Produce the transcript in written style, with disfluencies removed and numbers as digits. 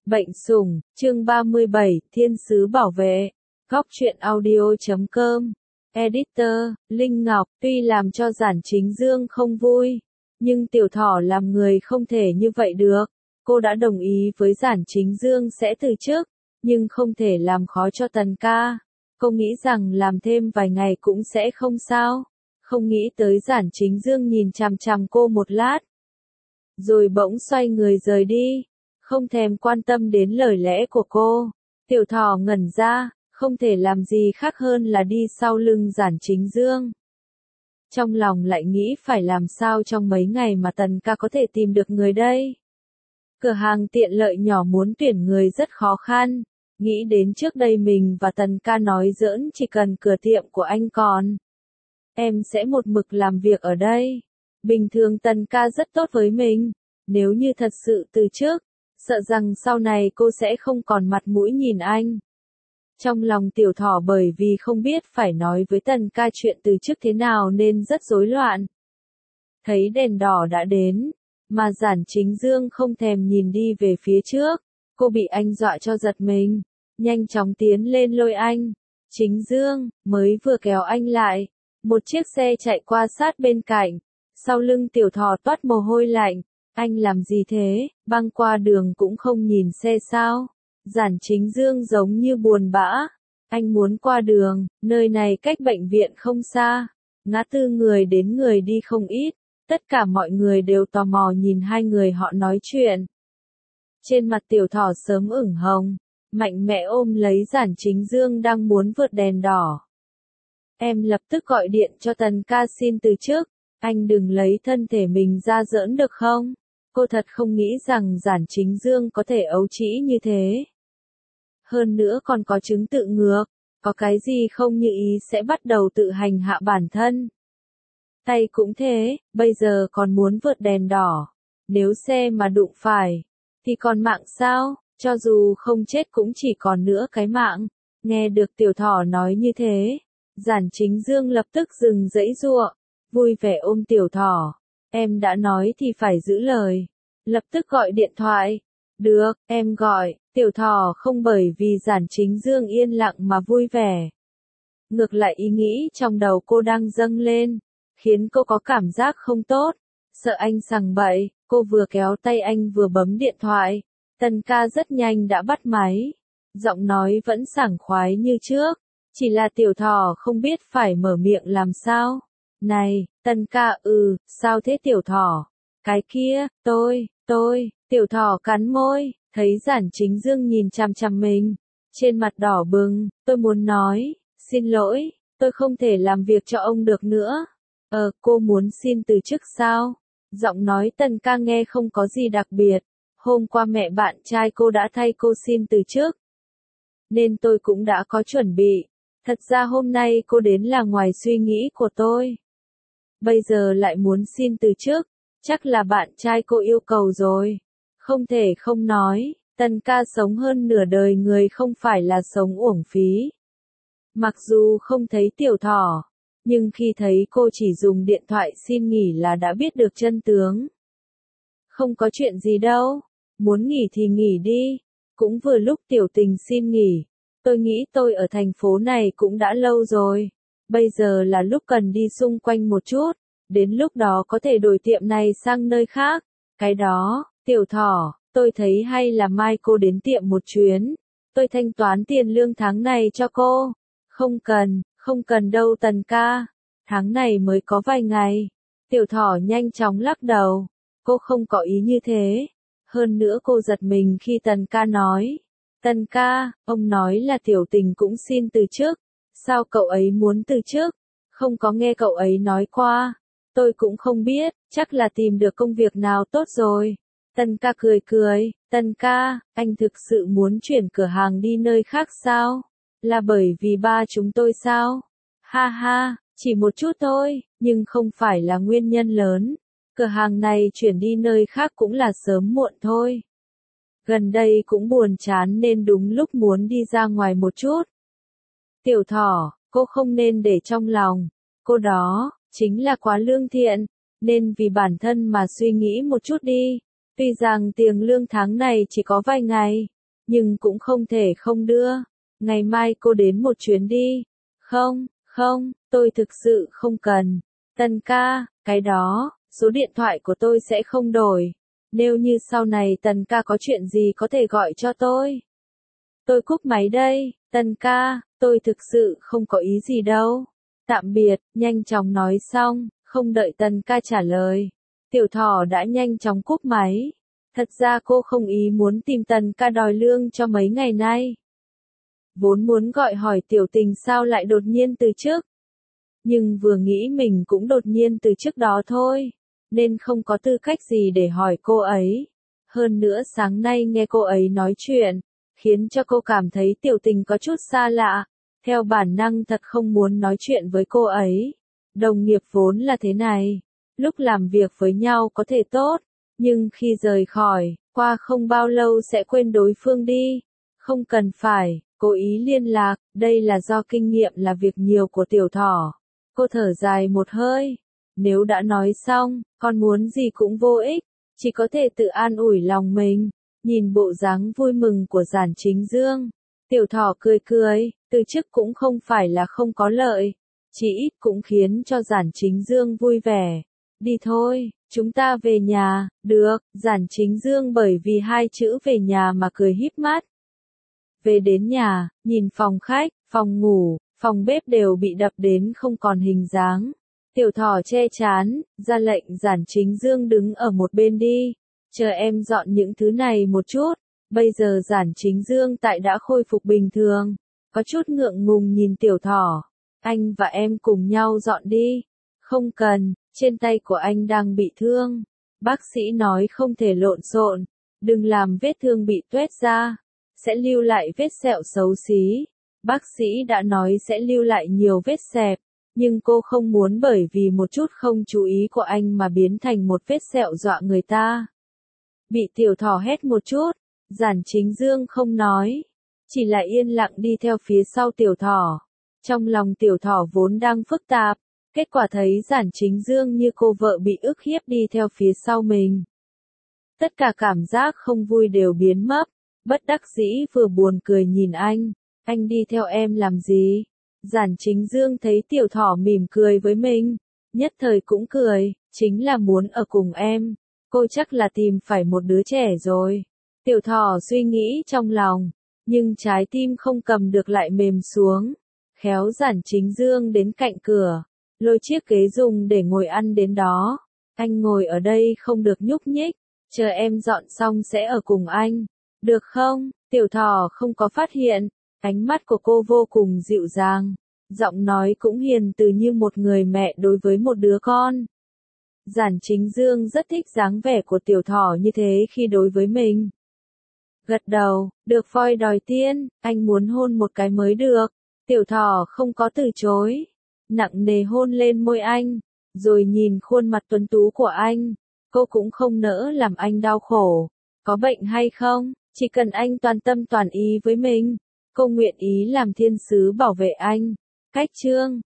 Bệnh sủng, chương 37, Thiên sứ bảo vệ. Góc truyện audio.com. Editor, Linh Ngọc, tuy làm cho Giản Chính Dương không vui, nhưng Tiểu Thỏ làm người không thể như vậy được. Cô đã đồng ý với Giản Chính Dương sẽ từ chức, nhưng không thể làm khó cho Tần ca. Cô nghĩ rằng làm thêm vài ngày cũng sẽ không sao. Không nghĩ tới Giản Chính Dương nhìn chằm chằm cô một lát, rồi bỗng xoay người rời đi, không thèm quan tâm đến lời lẽ của cô. Tiểu Thỏ ngẩn ra, không thể làm gì khác hơn là đi sau lưng Giản Chính Dương. Trong lòng lại nghĩ phải làm sao trong mấy ngày mà Tần ca có thể tìm được người đây. Cửa hàng tiện lợi nhỏ muốn tuyển người rất khó khăn. Nghĩ đến trước đây mình và Tần ca nói giỡn chỉ cần cửa tiệm của anh còn, em sẽ một mực làm việc ở đây. Bình thường Tần ca rất tốt với mình, nếu như thật sự từ chức, sợ rằng sau này cô sẽ không còn mặt mũi nhìn anh. Trong lòng Tiểu Thỏ bởi vì không biết phải nói với Tần ca chuyện từ chức thế nào nên rất rối loạn. Thấy đèn đỏ đã đến, mà Giản Chính Dương không thèm nhìn đi về phía trước, cô bị anh dọa cho giật mình, nhanh chóng tiến lên lôi anh. Chính Dương, mới vừa kéo anh lại, một chiếc xe chạy qua sát bên cạnh, sau lưng Tiểu Thỏ toát mồ hôi lạnh. Anh làm gì thế, băng qua đường cũng không nhìn xe sao? Giản Chính Dương giống như buồn bã. Anh muốn qua đường, nơi này cách bệnh viện không xa. Ngã tư người đến người đi không ít. Tất cả mọi người đều tò mò nhìn hai người họ nói chuyện. Trên mặt Tiểu Thỏ sớm ửng hồng, mạnh mẽ ôm lấy Giản Chính Dương đang muốn vượt đèn đỏ. Em lập tức gọi điện cho Tần ca xin từ chức. Anh đừng lấy thân thể mình ra giỡn được không? Cô thật không nghĩ rằng Giản Chính Dương có thể ấu trĩ như thế. Hơn nữa còn có chứng tự ngược, có cái gì không như ý sẽ bắt đầu tự hành hạ bản thân. Tay cũng thế, bây giờ còn muốn vượt đèn đỏ. Nếu xe mà đụng phải, thì còn mạng sao, cho dù không chết cũng chỉ còn nữa cái mạng. Nghe được Tiểu Thỏ nói như thế, Giản Chính Dương lập tức dừng giãy giụa, vui vẻ ôm Tiểu Thỏ. Em đã nói thì phải giữ lời. Lập tức gọi điện thoại. Được, em gọi. Tiểu Thỏ không bởi vì Giản Chính Dương yên lặng mà vui vẻ. Ngược lại ý nghĩ trong đầu cô đang dâng lên, khiến cô có cảm giác không tốt. Sợ anh sằng bậy, cô vừa kéo tay anh vừa bấm điện thoại. Tần ca rất nhanh đã bắt máy. Giọng nói vẫn sảng khoái như trước. Chỉ là Tiểu Thỏ không biết phải mở miệng làm sao. Này, Tần ca, sao thế Tiểu Thỏ? Cái kia, tôi, Tiểu Thỏ cắn môi, thấy Giản Chính Dương nhìn chằm chằm mình, trên mặt đỏ bừng, tôi muốn nói, xin lỗi, tôi không thể làm việc cho ông được nữa. Cô muốn xin từ chức sao? Giọng nói Tần ca nghe không có gì đặc biệt, hôm qua mẹ bạn trai cô đã thay cô xin từ chức, nên tôi cũng đã có chuẩn bị. Thật ra hôm nay cô đến là ngoài suy nghĩ của tôi. Bây giờ lại muốn xin từ chức, chắc là bạn trai cô yêu cầu rồi. Không thể không nói, Tần ca sống hơn nửa đời người không phải là sống uổng phí. Mặc dù không thấy Tiểu Thỏ, nhưng khi thấy cô chỉ dùng điện thoại xin nghỉ là đã biết được chân tướng. Không có chuyện gì đâu, muốn nghỉ thì nghỉ đi. Cũng vừa lúc Tiểu Tình xin nghỉ. Tôi nghĩ tôi ở thành phố này cũng đã lâu rồi. Bây giờ là lúc cần đi xung quanh một chút. Đến lúc đó có thể đổi tiệm này sang nơi khác. Cái đó, Tiểu Thỏ, tôi thấy hay là mai cô đến tiệm một chuyến. Tôi thanh toán tiền lương tháng này cho cô. Không cần đâu Tần ca. Tháng này mới có vài ngày. Tiểu Thỏ nhanh chóng lắc đầu. Cô không có ý như thế. Hơn nữa cô giật mình khi Tần ca nói. Tần ca, ông nói là Tiểu Tình cũng xin từ chức. Sao cậu ấy muốn từ chức? Không có nghe cậu ấy nói qua. Tôi cũng không biết, chắc là tìm được công việc nào tốt rồi. Tần ca cười. Tần ca, anh thực sự muốn chuyển cửa hàng đi nơi khác sao? Là bởi vì ba chúng tôi sao? Ha ha, chỉ một chút thôi, nhưng không phải là nguyên nhân lớn. Cửa hàng này chuyển đi nơi khác cũng là sớm muộn thôi. Gần đây cũng buồn chán nên đúng lúc muốn đi ra ngoài một chút. Tiểu Thỏ, cô không nên để trong lòng. Cô đó, chính là quá lương thiện, nên vì bản thân mà suy nghĩ một chút đi. Tuy rằng tiền lương tháng này chỉ có vài ngày, nhưng cũng không thể không đưa. Ngày mai cô đến một chuyến đi. Không, không, tôi thực sự không cần. Tần ca, cái đó, số điện thoại của tôi sẽ không đổi. Nếu như sau này Tần ca có chuyện gì có thể gọi cho tôi. Tôi cúp máy đây, Tần ca, tôi thực sự không có ý gì đâu. Tạm biệt, nhanh chóng nói xong, không đợi Tần ca trả lời. Tiểu thỏ đã nhanh chóng cúp máy. Thật ra cô không ý muốn tìm Tần ca đòi lương cho mấy ngày nay. Vốn muốn gọi hỏi tiểu tình sao lại đột nhiên từ chức. Nhưng vừa nghĩ mình cũng đột nhiên từ chức đó thôi. Nên không có tư cách gì để hỏi cô ấy. Hơn nữa sáng nay nghe cô ấy nói chuyện, khiến cho cô cảm thấy tiểu tình có chút xa lạ. Theo bản năng thật không muốn nói chuyện với cô ấy. Đồng nghiệp vốn là thế này. Lúc làm việc với nhau có thể tốt, nhưng khi rời khỏi, qua không bao lâu sẽ quên đối phương đi. Không cần phải cố ý liên lạc, đây là do kinh nghiệm là việc nhiều của tiểu thỏ. Cô thở dài một hơi. Nếu đã nói xong, còn muốn gì cũng vô ích, chỉ có thể tự an ủi lòng mình. Nhìn bộ dáng vui mừng của Giản Chính Dương, tiểu thỏ cười cười, từ chức cũng không phải là không có lợi, chỉ ít cũng khiến cho Giản Chính Dương vui vẻ. Đi thôi, chúng ta về nhà. Được, Giản Chính Dương bởi vì hai chữ về nhà mà cười híp mắt. Về đến nhà, nhìn phòng khách, phòng ngủ, phòng bếp đều bị đập đến không còn hình dáng. Tiểu thỏ che chán, ra lệnh Giản Chính Dương đứng ở một bên đi. Chờ em dọn những thứ này một chút. Bây giờ Giản Chính Dương tại đã khôi phục bình thường. Có chút ngượng ngùng nhìn tiểu thỏ. Anh và em cùng nhau dọn đi. Không cần, trên tay của anh đang bị thương. Bác sĩ nói không thể lộn xộn. Đừng làm vết thương bị tuét ra. Sẽ lưu lại vết sẹo xấu xí. Bác sĩ đã nói sẽ lưu lại nhiều vết xẹp. Nhưng cô không muốn bởi vì một chút không chú ý của anh mà biến thành một vết sẹo dọa người ta. Bị tiểu thỏ hét một chút, Giản Chính Dương không nói, chỉ là yên lặng đi theo phía sau tiểu thỏ. Trong lòng tiểu thỏ vốn đang phức tạp, kết quả thấy Giản Chính Dương như cô vợ bị ức hiếp đi theo phía sau mình. Tất cả cảm giác không vui đều biến mất, bất đắc dĩ vừa buồn cười nhìn anh đi theo em làm gì? Giản Chính Dương thấy tiểu thỏ mỉm cười với mình, nhất thời cũng cười, chính là muốn ở cùng em. Cô chắc là tìm phải một đứa trẻ rồi. Tiểu thỏ suy nghĩ trong lòng, nhưng trái tim không cầm được lại mềm xuống. Khéo Giản Chính Dương đến cạnh cửa, lôi chiếc ghế dùng để ngồi ăn đến đó. Anh ngồi ở đây không được nhúc nhích, chờ em dọn xong sẽ ở cùng anh. Được không? Tiểu thỏ không có phát hiện, ánh mắt của cô vô cùng dịu dàng, giọng nói cũng hiền từ như một người mẹ đối với một đứa con. Giản Chính Dương rất thích dáng vẻ của tiểu thỏ như thế khi đối với mình. Gật đầu, được voi đòi tiên, anh muốn hôn một cái mới được. Tiểu thỏ không có từ chối, nặng nề hôn lên môi anh, rồi nhìn khuôn mặt tuấn tú của anh. Cô cũng không nỡ làm anh đau khổ. Có bệnh hay không, chỉ cần anh toàn tâm toàn ý với mình, cô nguyện ý làm thiên sứ bảo vệ anh. Cách chương